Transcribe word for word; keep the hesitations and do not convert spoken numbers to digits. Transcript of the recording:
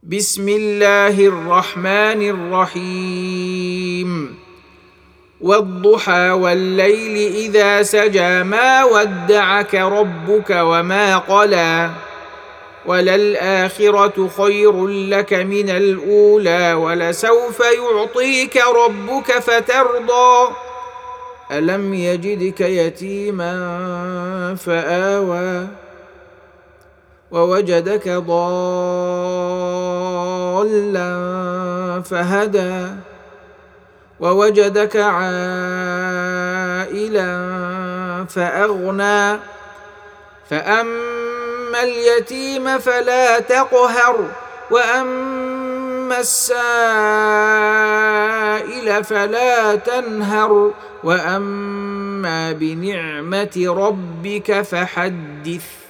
بسم الله الرحمن الرحيم والضحى والليل إذا سجى ما ودعك ربك وما قلى وللآخرة خير لك من الأولى ولسوف يعطيك ربك فترضى ألم يجدك يتيما فآوى ووجدك ضالا فهدى ووجدك عائلا فأغنى فأما اليتيم فلا تقهر وأما السائل فلا تنهر وأما بنعمة ربك فحدث.